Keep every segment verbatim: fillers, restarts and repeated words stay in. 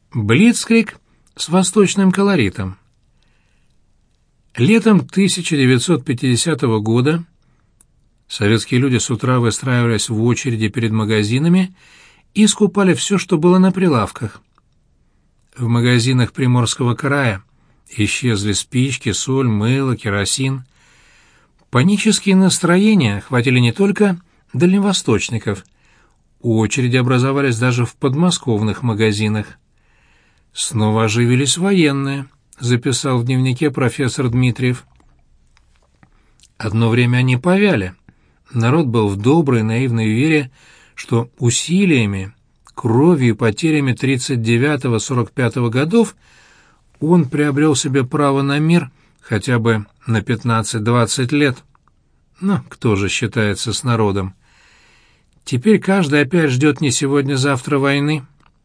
Блицкриг с восточным колоритом. Летом тысяча девятьсот пятидесятого года советские люди с утра выстраивались в очереди перед магазинами и скупали все, что было на прилавках. В магазинах Приморского края исчезли спички, соль, мыло, керосин. Панические настроения охватили не только дальневосточников. Очереди образовались даже в подмосковных магазинах. «Снова оживились военные», — записал в дневнике профессор Дмитриев. Одно время они повяли. Народ был в доброй, наивной вере, что усилиями, кровью и потерями тридцать девятого — сорок пятого годов он приобрел себе право на мир хотя бы на пятнадцать-двадцать лет. Но кто же считается с народом? Теперь каждый опять ждет не сегодня-завтра войны.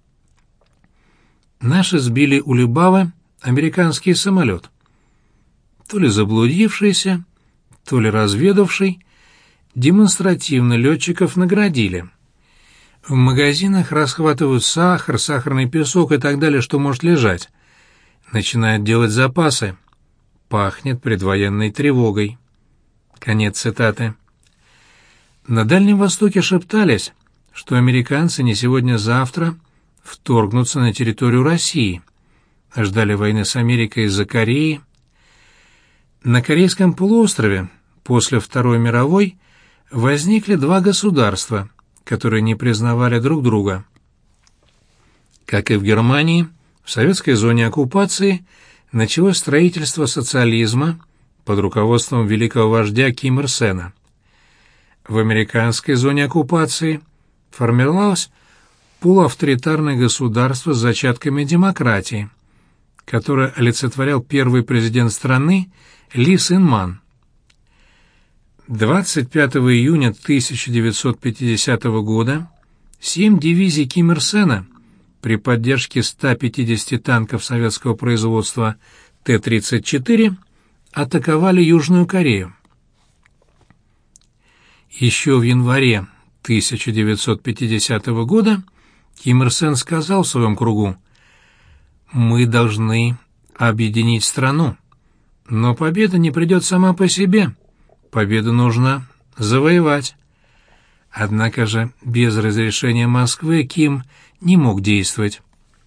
Наши сбили у Любавы американский самолет. То ли заблудившийся, то ли разведавший, демонстративно летчиков наградили. В магазинах расхватывают сахар, сахарный песок и так далее, что может лежать. Начинают делать запасы. Пахнет предвоенной тревогой. Конец цитаты. На Дальнем Востоке шептались, что американцы не сегодня-завтра вторгнутся на территорию России. Ждали войны с Америкой из-за Кореи. На Корейском полуострове после Второй мировой возникли два государства, которые не признавали друг друга. Как и в Германии, в советской зоне оккупации началось строительство социализма под руководством великого вождя Ким Ир Сена. В американской зоне оккупации формировалось полуавторитарное государство с зачатками демократии, которое олицетворял первый президент страны Ли Син Ман. двадцать пятого июня тысяча девятьсот пятидесятого года семь дивизий Ким Ир Сена при поддержке ста пятидесяти танков советского производства Т тридцать четыре атаковали Южную Корею. Еще в январе тысяча девятьсот пятидесятого года Ким Ир Сен сказал в своем кругу: «Мы должны объединить страну, но победа не придет сама по себе, победу нужно завоевать». Однако же без разрешения Москвы Ким не мог действовать.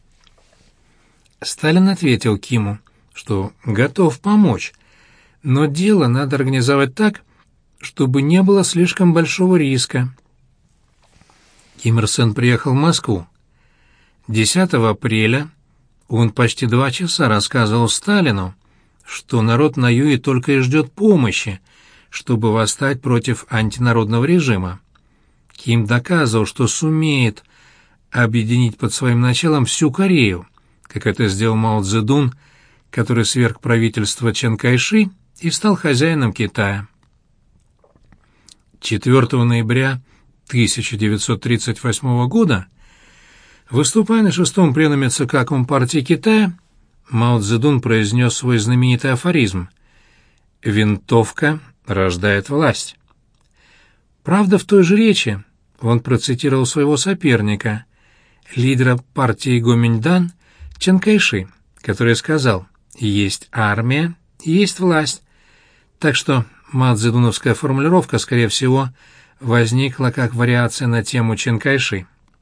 Сталин ответил Киму, что готов помочь, но дело надо организовать так, чтобы не было слишком большого риска. Ким Ир Сен приехал в Москву. десятого апреля он почти два часа рассказывал Сталину, что народ на юге только и ждет помощи, чтобы восстать против антинародного режима. Ким доказывал, что сумеет объединить под своим началом всю Корею, как это сделал Мао Цзэдун, который сверг правительство Чан Кайши и стал хозяином Китая. четвёртого ноября тысяча девятьсот тридцать восьмого года, выступая на шестом пленуме ЦК Компартии Китая, Мао Цзэдун произнес свой знаменитый афоризм: «Винтовка рождает власть». Правда, в той же речи он процитировал своего соперника, лидера партии Гоминьдан Чан Кайши, который сказал: «Есть армия, есть власть». Так что маоцзэдуновская формулировка, скорее всего, возникла как вариация на тему Чан Кайши.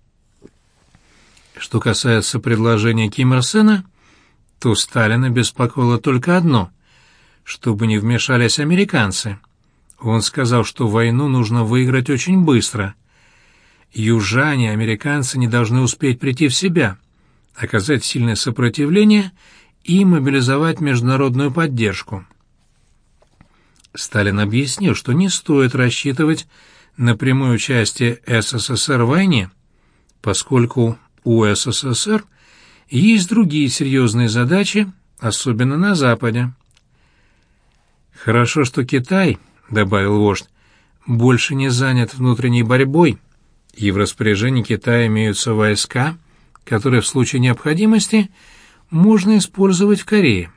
Что касается предложения Ким Ир Сена, то Сталина беспокоило только одно — чтобы не вмешались американцы. Он сказал, что войну нужно выиграть очень быстро. Южане, американцы не должны успеть прийти в себя, оказать сильное сопротивление и мобилизовать международную поддержку. Сталин объяснил, что не стоит рассчитывать на прямое участие СССР в войне, поскольку у СССР есть другие серьезные задачи, особенно на Западе. «Хорошо, что Китай, — добавил вождь, — больше не занят внутренней борьбой, и в распоряжении Китая имеются войска, которые в случае необходимости можно использовать в Корее».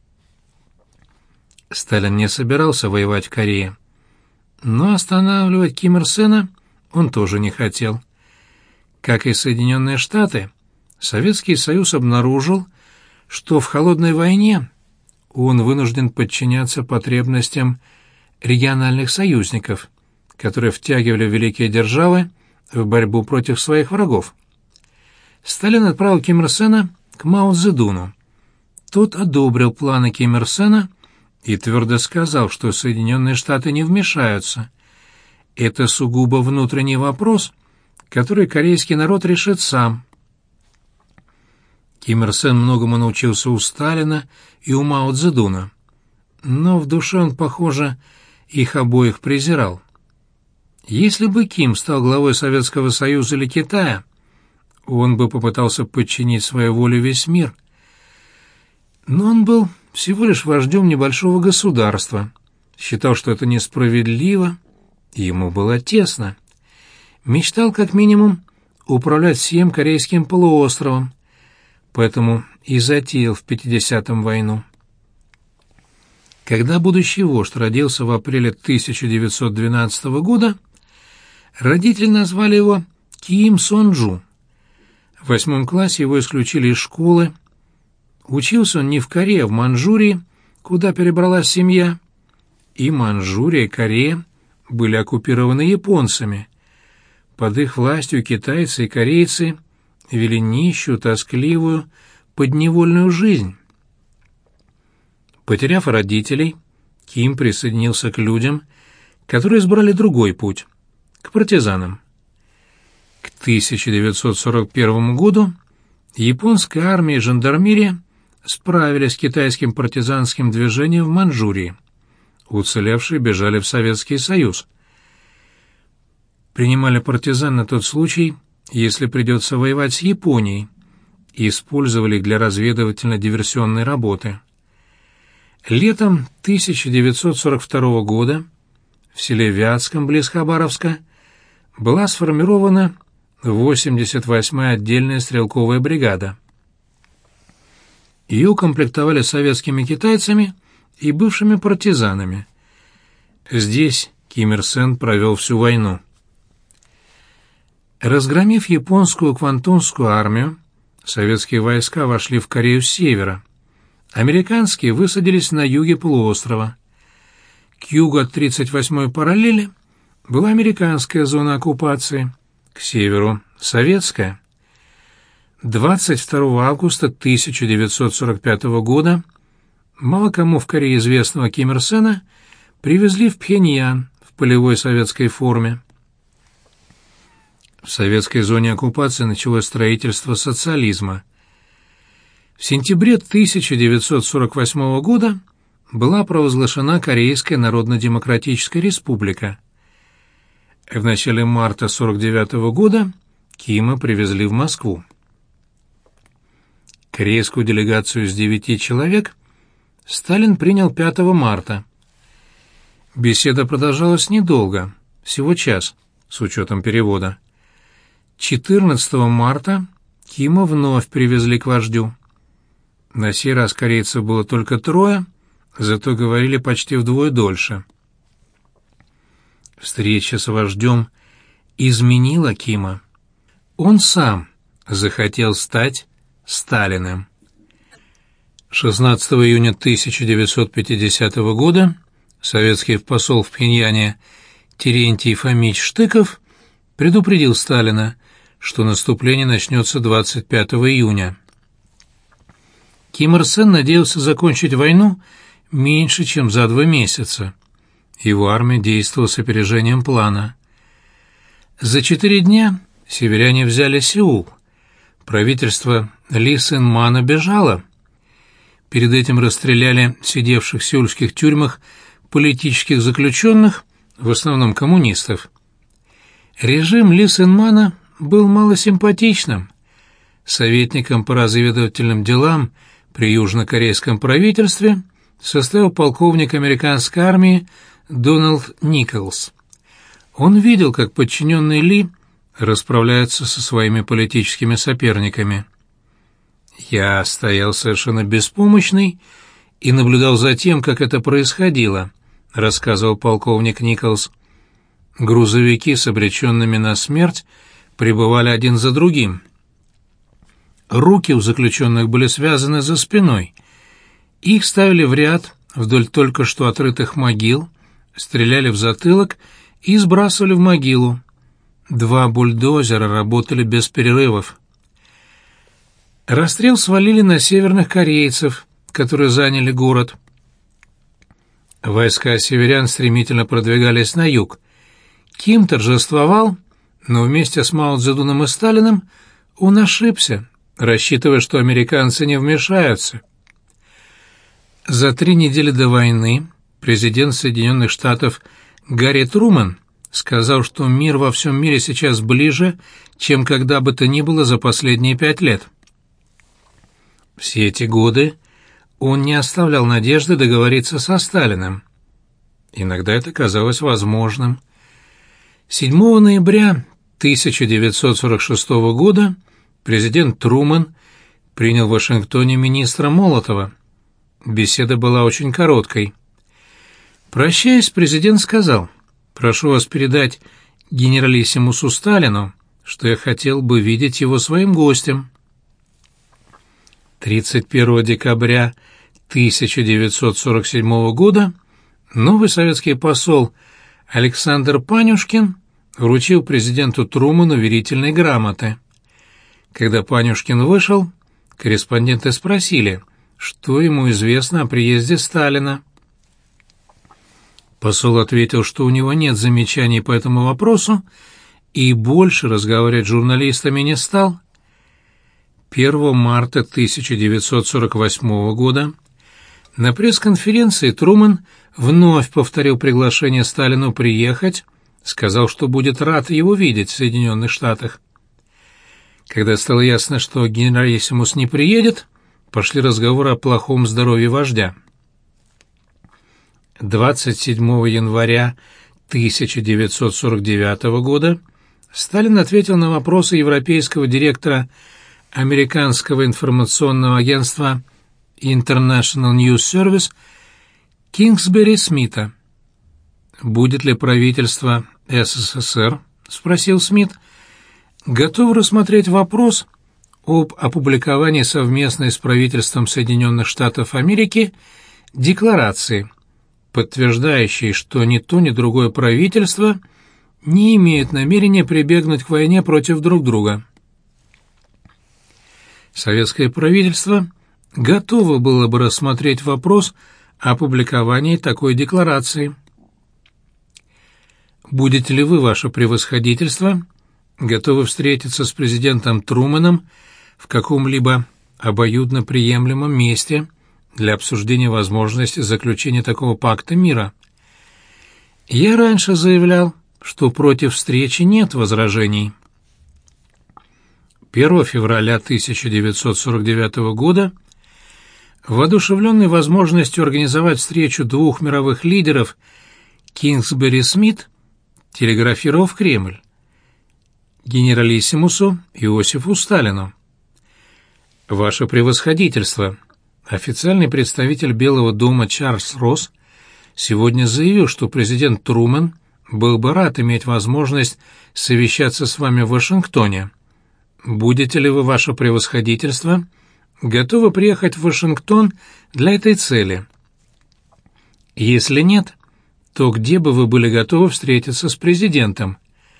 Сталин не собирался воевать в Корее, но останавливать Ким Ир Сена он тоже не хотел. Как и Соединенные Штаты, Советский Союз обнаружил, что в холодной войне он вынужден подчиняться потребностям региональных союзников, которые втягивали великие державы в борьбу против своих врагов. Сталин отправил Ким Ир Сена к Мао Цзэдуну. Тот одобрил планы Ким Ир Сена и твердо сказал, что Соединенные Штаты не вмешаются. Это сугубо внутренний вопрос, который корейский народ решит сам. Ким Ир Сен многому научился у Сталина и у Мао Цзэдуна, но в душе он, похоже, их обоих презирал. Если бы Ким стал главой Советского Союза или Китая, он бы попытался подчинить своей воле весь мир. Но он был всего лишь вождем небольшого государства, считал, что это несправедливо, и ему было тесно. Мечтал, как минимум, управлять всем Корейским полуостровом, поэтому и затеял в пятидесятом войну. Когда будущий вождь родился в апреле тысяча девятьсот двенадцатого года, родители назвали его Ким Сон-джу. В восьмом классе его исключили из школы. Учился он не в Корее, а в Манчжурии, куда перебралась семья. И Манчжурия, и Корея были оккупированы японцами. Под их властью китайцы и корейцы вели нищую, тоскливую, подневольную жизнь. Потеряв родителей, Ким присоединился к людям, которые избрали другой путь — к партизанам. К тысяча девятьсот сорок первому году японская армия и жандармерия справились с китайским партизанским движением в Манчжурии. Уцелевшие бежали в Советский Союз. Принимали партизан на тот случай, если придется воевать с Японией, и использовали их для разведывательно-диверсионной работы. Летом тысяча девятьсот сорок второго года в селе Вятском, близ Хабаровска, была сформирована восемьдесят восьмая отдельная стрелковая бригада. Ее укомплектовали советскими китайцами и бывшими партизанами. Здесь Ким Ир Сен провел всю войну. Разгромив японскую Квантунскую армию, советские войска вошли в Корею с севера. Американские высадились на юге полуострова. К югу от тридцать восьмой параллели была американская зона оккупации, к северу — советская. двадцать второго августа тысяча девятьсот сорок пятого года мало кому в Корее известного Ким Ир Сена привезли в Пхеньян в полевой советской форме. В советской зоне оккупации началось строительство социализма. В сентябре тысяча девятьсот сорок восьмого года была провозглашена Корейская Народно-Демократическая Республика. В начале марта сорок девятого года Кима привезли в Москву. Корейскую делегацию из девяти человек Сталин принял пятого марта. Беседа продолжалась недолго, всего час, с учетом перевода. четырнадцатого марта Кима вновь привезли к вождю. На сей раз корейцев было только трое, зато говорили почти вдвое дольше. Встреча с вождем изменила Кима. Он сам захотел стать Сталиным. шестнадцатого июня тысяча девятьсот пятидесятого года советский посол в Пхеньяне Терентий Фомич Штыков предупредил Сталина, что наступление начнется двадцать пятого июня. Ким Ир Сен надеялся закончить войну меньше, чем за два месяца. Его армия действовала с опережением плана. За четыре дня северяне взяли Сеул. Правительство Ли Сын Мана бежало. Перед этим расстреляли сидевших в сеульских тюрьмах политических заключенных, в основном коммунистов. Режим Ли Сын Мана был малосимпатичным. Советником по разведывательным делам при южнокорейском правительстве состоял полковник американской армии Дональд Николс. Он видел, как подчиненные Ли расправляются со своими политическими соперниками. «Я стоял совершенно беспомощный и наблюдал за тем, как это происходило», — рассказывал полковник Николс. Грузовики с обреченными на смерть прибывали один за другим. Руки у заключенных были связаны за спиной. Их ставили в ряд вдоль только что отрытых могил, стреляли в затылок и сбрасывали в могилу. Два бульдозера работали без перерывов. Расстрел свалили на северных корейцев, которые заняли город. Войска северян стремительно продвигались на юг. Ким торжествовал, но вместе с Мао Цзэдуном и Сталиным он ошибся, рассчитывая, что американцы не вмешаются. За три недели до войны президент Соединенных Штатов Гарри Трумэн сказал, что мир во всем мире сейчас ближе, чем когда бы то ни было за последние пять лет. Все эти годы он не оставлял надежды договориться со Сталиным. Иногда это казалось возможным. седьмого ноября тысяча девятьсот сорок шестого года президент Трумэн принял в Вашингтоне министра Молотова. Беседа была очень короткой. Прощаясь, президент сказал: «Прошу вас передать генералиссимусу Сталину, что я хотел бы видеть его своим гостем». тридцать первого декабря тысяча девятьсот сорок седьмого года новый советский посол Александр Панюшкин вручил президенту Трумэну верительные грамоты. Когда Панюшкин вышел, корреспонденты спросили, что ему известно о приезде Сталина. Посол ответил, что у него нет замечаний по этому вопросу, и больше разговаривать с журналистами не стал. первого марта тысяча девятьсот сорок восьмого года на пресс-конференции Трумэн вновь повторил приглашение Сталину приехать, сказал, что будет рад его видеть в Соединенных Штатах. Когда стало ясно, что генералиссимус не приедет, пошли разговоры о плохом здоровье вождя. двадцать седьмого января тысяча девятьсот сорок девятого года Сталин ответил на вопросы европейского директора американского информационного агентства International News Service Кингсбери Смита. «Будет ли правительство СССР, — спросил Смит, — готово рассмотреть вопрос об опубликовании совместной с правительством Соединенных Штатов Америки декларации, подтверждающей, что ни то, ни другое правительство не имеет намерения прибегнуть к войне против друг друга». Советское правительство готово было бы рассмотреть вопрос о опубликовании такой декларации. Будете ли вы, ваше превосходительство, готовы встретиться с президентом Трумэном в каком-либо обоюдно приемлемом месте для обсуждения возможности заключения такого пакта мира? Я раньше заявлял, что против встречи нет возражений. первого февраля тысяча девятьсот сорок девятого года, воодушевленный возможностью организовать встречу двух мировых лидеров, Кингсбери Смит телеграфировал в Кремль генералиссимусу Иосифу Сталину: «Ваше превосходительство, официальный представитель Белого дома Чарльз Росс сегодня заявил, что президент Трумэн был бы рад иметь возможность совещаться с вами в Вашингтоне. Будете ли вы, ваше превосходительство, готовы приехать в Вашингтон для этой цели? Если нет, то где бы вы были готовы встретиться с президентом?»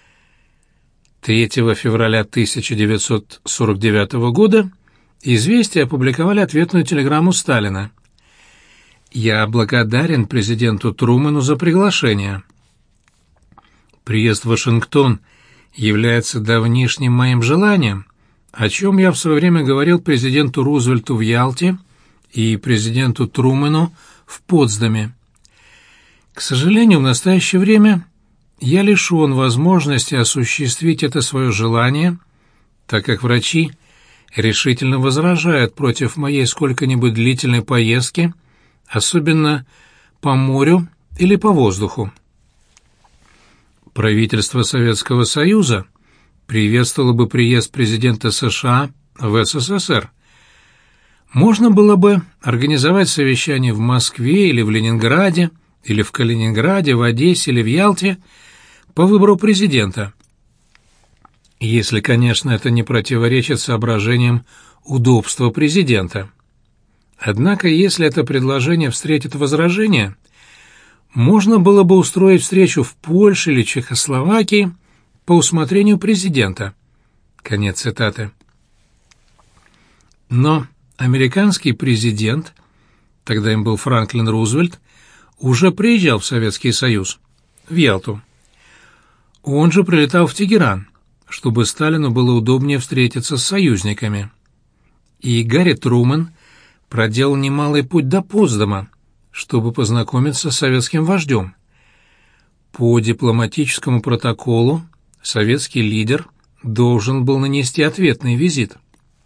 третьего февраля тысяча девятьсот сорок девятого года «Известия» опубликовали ответную телеграмму Сталина: «Я благодарен президенту Трумэну за приглашение. Приезд в Вашингтон является давнишним моим желанием, о чем я в свое время говорил президенту Рузвельту в Ялте и президенту Трумэну в Потсдаме. К сожалению, в настоящее время я лишен возможности осуществить это свое желание, так как врачи решительно возражают против моей сколько-нибудь длительной поездки, особенно по морю или по воздуху. Правительство Советского Союза приветствовало бы приезд президента США в СССР. Можно было бы организовать совещание в Москве или в Ленинграде, или в Калининграде, в Одессе или в Ялте по выбору президента, если, конечно, это не противоречит соображениям удобства президента. Однако, если это предложение встретит возражение, можно было бы устроить встречу в Польше или Чехословакии по усмотрению президента. Конец цитаты. Но американский президент, тогда им был Франклин Рузвельт, уже приезжал в Советский Союз, в Ялту. Он же прилетал в Тегеран, чтобы Сталину было удобнее встретиться с союзниками. И Гарри Трумэн проделал немалый путь до Потсдама, чтобы познакомиться с советским вождем. По дипломатическому протоколу советский лидер должен был нанести ответный визит.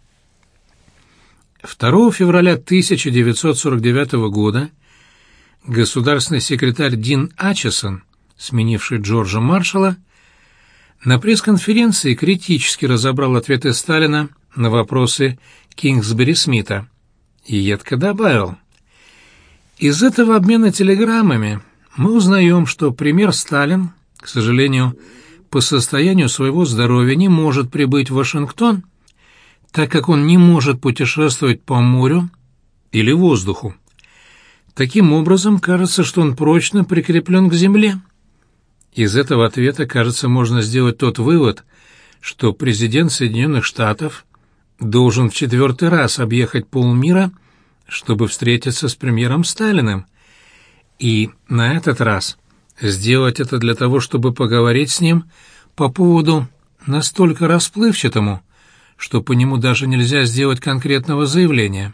второго февраля тысяча девятьсот сорок девятого года государственный секретарь Дин Ачесон, сменивший Джорджа Маршалла, на пресс-конференции критически разобрал ответы Сталина на вопросы Кингсбери-Смита и едко добавил: «Из этого обмена телеграммами мы узнаем, что премьер Сталин, к сожалению, по состоянию своего здоровья не может прибыть в Вашингтон, так как он не может путешествовать по морю или воздуху. Таким образом, кажется, что он прочно прикреплен к земле». Из этого ответа, кажется, можно сделать тот вывод, что президент Соединенных Штатов должен в четвертый раз объехать полмира, чтобы встретиться с премьером Сталиным, и на этот раз сделать это для того, чтобы поговорить с ним по поводу настолько расплывчатому, что по нему даже нельзя сделать конкретного заявления.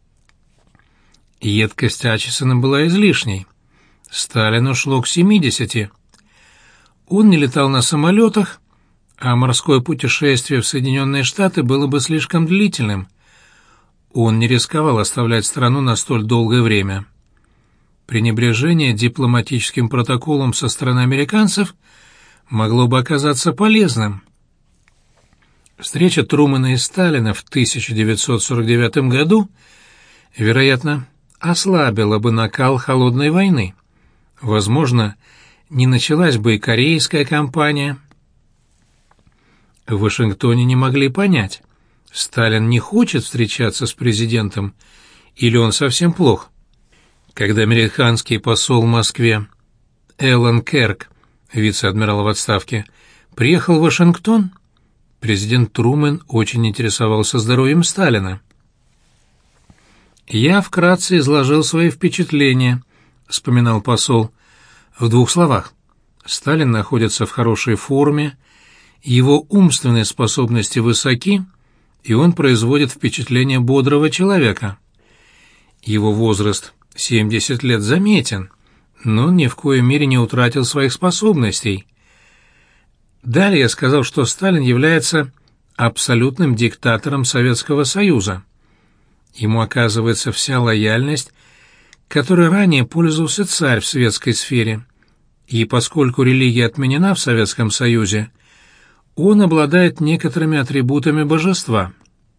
Едкость Ачесона была излишней. Сталину шло к семидесяти. Он не летал на самолетах, а морское путешествие в Соединенные Штаты было бы слишком длительным. Он не рисковал оставлять страну на столь долгое время. Пренебрежение дипломатическим протоколом со стороны американцев могло бы оказаться полезным. Встреча Трумэна и Сталина в тысяча девятьсот сорок девятом году, вероятно, ослабила бы накал холодной войны. Возможно, не началась бы и корейская кампания. В Вашингтоне не могли понять, Сталин не хочет встречаться с президентом или он совсем плох. Когда американский посол в Москве Эллен Керк, вице-адмирал в отставке, приехал в Вашингтон, президент Трумэн очень интересовался здоровьем Сталина. «Я вкратце изложил свои впечатления», — вспоминал посол, — в двух словах. Сталин находится в хорошей форме, его умственные способности высоки, и он производит впечатление бодрого человека. Его возраст семьдесят лет заметен, но он ни в коей мере не утратил своих способностей. Далее я сказал, что Сталин является абсолютным диктатором Советского Союза. Ему оказывается вся лояльность, которой ранее пользовался царь в светской сфере, и поскольку религия отменена в Советском Союзе, он обладает некоторыми атрибутами божества.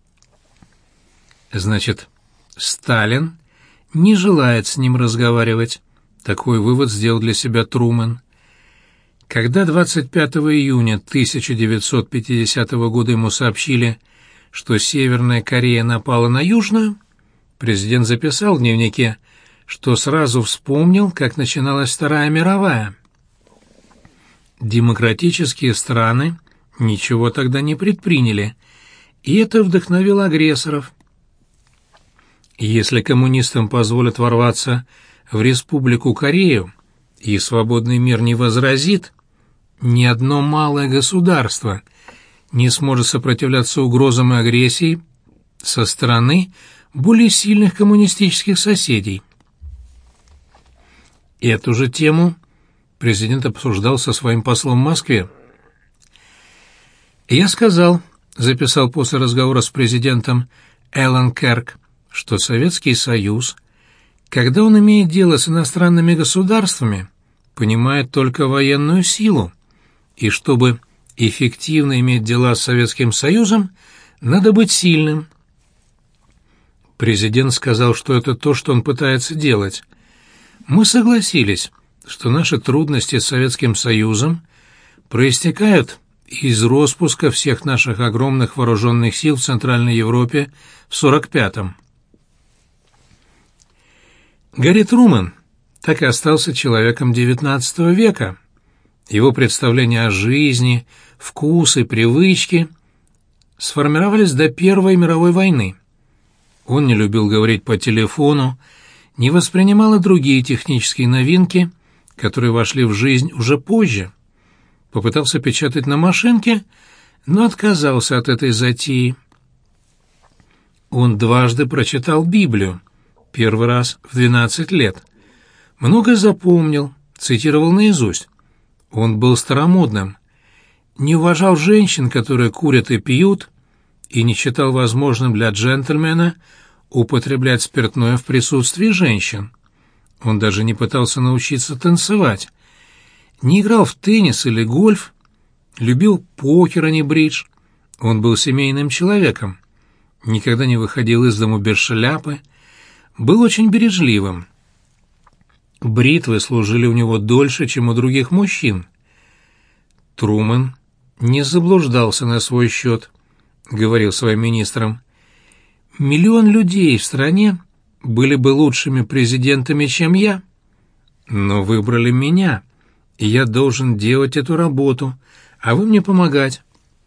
Значит, Сталин не желает с ним разговаривать. Такой вывод сделал для себя Трумэн. Когда двадцать пятого июня тысяча девятьсот пятидесятого года ему сообщили, что Северная Корея напала на Южную, президент записал в дневнике, что сразу вспомнил, как начиналась Вторая мировая. Демократические страны ничего тогда не предприняли, и это вдохновило агрессоров. Если коммунистам позволят ворваться в Республику Корею, и свободный мир не возразит, ни одно малое государство не сможет сопротивляться угрозам и агрессии со стороны более сильных коммунистических соседей. Эту же тему президент обсуждал со своим послом в Москве. «Я сказал», — записал после разговора с президентом Эллен Керк, что Советский Союз, когда он имеет дело с иностранными государствами, понимает только военную силу, и чтобы эффективно иметь дела с Советским Союзом, надо быть сильным. Президент сказал, что это то, что он пытается делать. Мы согласились, что наши трудности с Советским Союзом проистекают из роспуска всех наших огромных вооруженных сил в Центральной Европе в сорок пятом. Гарри Трумэн так и остался человеком девятнадцатого века. Его представления о жизни, вкусы, привычки сформировались до Первой мировой войны. Он не любил говорить по телефону, не воспринимал и другие технические новинки, которые вошли в жизнь уже позже. Попытался печатать на машинке, но отказался от этой затеи. Он дважды прочитал Библию, первый раз в двенадцать лет. Многое запомнил, цитировал наизусть. Он был старомодным, не уважал женщин, которые курят и пьют, и не считал возможным для джентльмена употреблять спиртное в присутствии женщин. Он даже не пытался научиться танцевать, не играл в теннис или гольф, любил покер, а не бридж. Он был семейным человеком, никогда не выходил из дому без шляпы, был очень бережливым. Бритвы служили у него дольше, чем у других мужчин. Трумэн не заблуждался на свой счет, говорил своим министрам. Миллион людей в стране были бы лучшими президентами, чем я, но выбрали меня, и я должен делать эту работу, а вы мне помогать.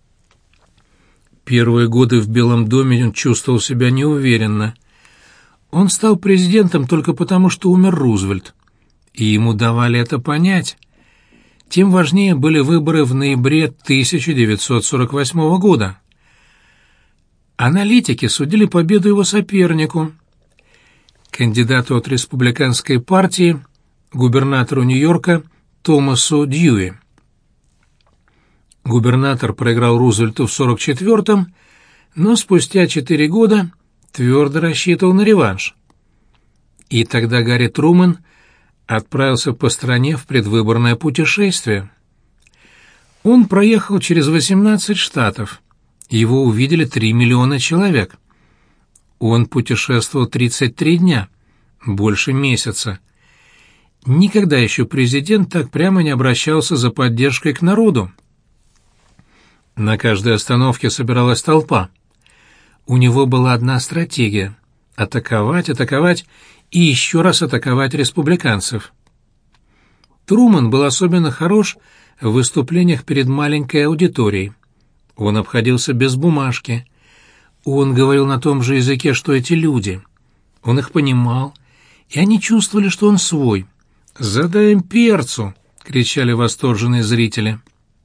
Первые годы в Белом доме он чувствовал себя неуверенно. Он стал президентом только потому, что умер Рузвельт, и ему давали это понять. Тем важнее были выборы в ноябре тысяча девятьсот сорок восьмого года. Аналитики судили победу его сопернику, кандидату от республиканской партии, губернатору Нью-Йорка Томасу Дьюи. Губернатор проиграл Рузвельту в сорок четвёртом, но спустя четыре года твердо рассчитывал на реванш. И тогда Гарри Трумэн отправился по стране в предвыборное путешествие. Он проехал через восемнадцать штатов. Его увидели три миллиона человек. Он путешествовал тридцать три дня, больше месяца. Никогда еще президент так прямо не обращался за поддержкой к народу. На каждой остановке собиралась толпа. У него была одна стратегия — атаковать, атаковать и еще раз атаковать республиканцев. Трумэн был особенно хорош в выступлениях перед маленькой аудиторией. Он обходился без бумажки. Он говорил на том же языке, что эти люди. Он их понимал, и они чувствовали, что он свой. «Задай им перцу!» — кричали восторженные зрители.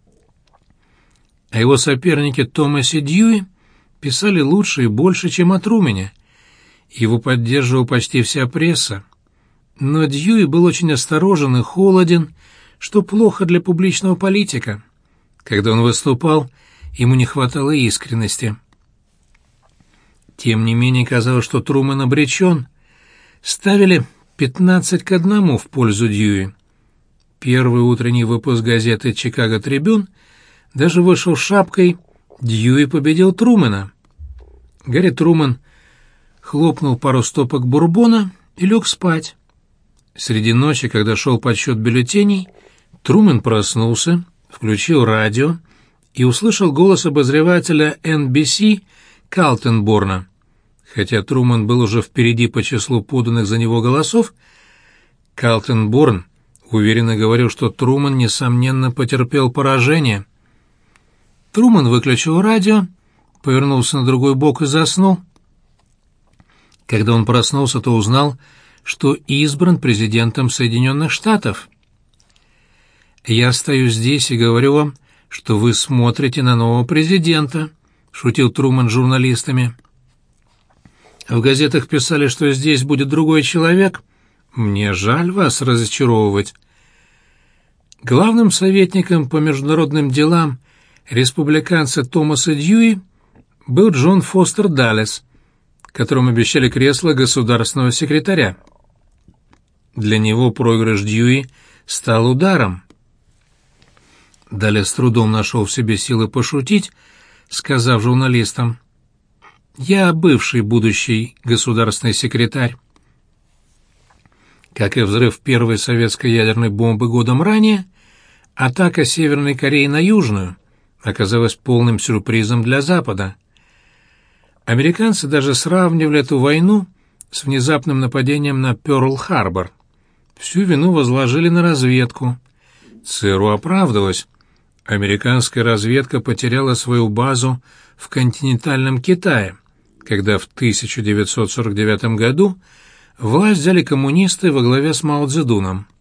А его соперники Томасе Дьюи писали лучше и больше, чем о Трумэне. Его поддерживала почти вся пресса. Но Дьюи был очень осторожен и холоден, что плохо для публичного политика. Когда он выступал, ему не хватало искренности. Тем не менее, казалось, что Трумэн обречен. Ставили пятнадцать к одному в пользу Дьюи. Первый утренний выпуск газеты «Чикаго Трибюн» даже вышел с шапкой «Дьюи победил Трумэна». Гарри Трумэн хлопнул пару стопок бурбона и лег спать. Среди ночи, когда шел подсчет бюллетеней, Трумэн проснулся, включил радио и услышал голос обозревателя эн би си Калтенборна. Хотя Трумэн был уже впереди по числу поданных за него голосов, Калтенборн уверенно говорил, что Трумэн, несомненно, потерпел поражение. Трумэн выключил радио, повернулся на другой бок и заснул. Когда он проснулся, то узнал, что избран президентом Соединенных Штатов. «Я стою здесь и говорю вам, что вы смотрите на нового президента», — шутил Трумэн с журналистами. «В газетах писали, что здесь будет другой человек. Мне жаль вас разочаровывать». Главным советником по международным делам республиканца Томаса Дьюи был Джон Фостер Даллес, которому обещали кресло государственного секретаря. Для него проигрыш Дьюи стал ударом. Даллес с трудом нашел в себе силы пошутить, сказав журналистам: «Я бывший будущий государственный секретарь». Как и взрыв первой советской ядерной бомбы годом ранее, атака Северной Кореи на Южную оказалось полным сюрпризом для Запада. Американцы даже сравнивали эту войну с внезапным нападением на Пёрл-Харбор. Всю вину возложили на разведку. ЦРУ оправдывалась. Американская разведка потеряла свою базу в континентальном Китае, когда в тысяча девятьсот сорок девятом году власть взяли коммунисты во главе с Мао Цзэдуном.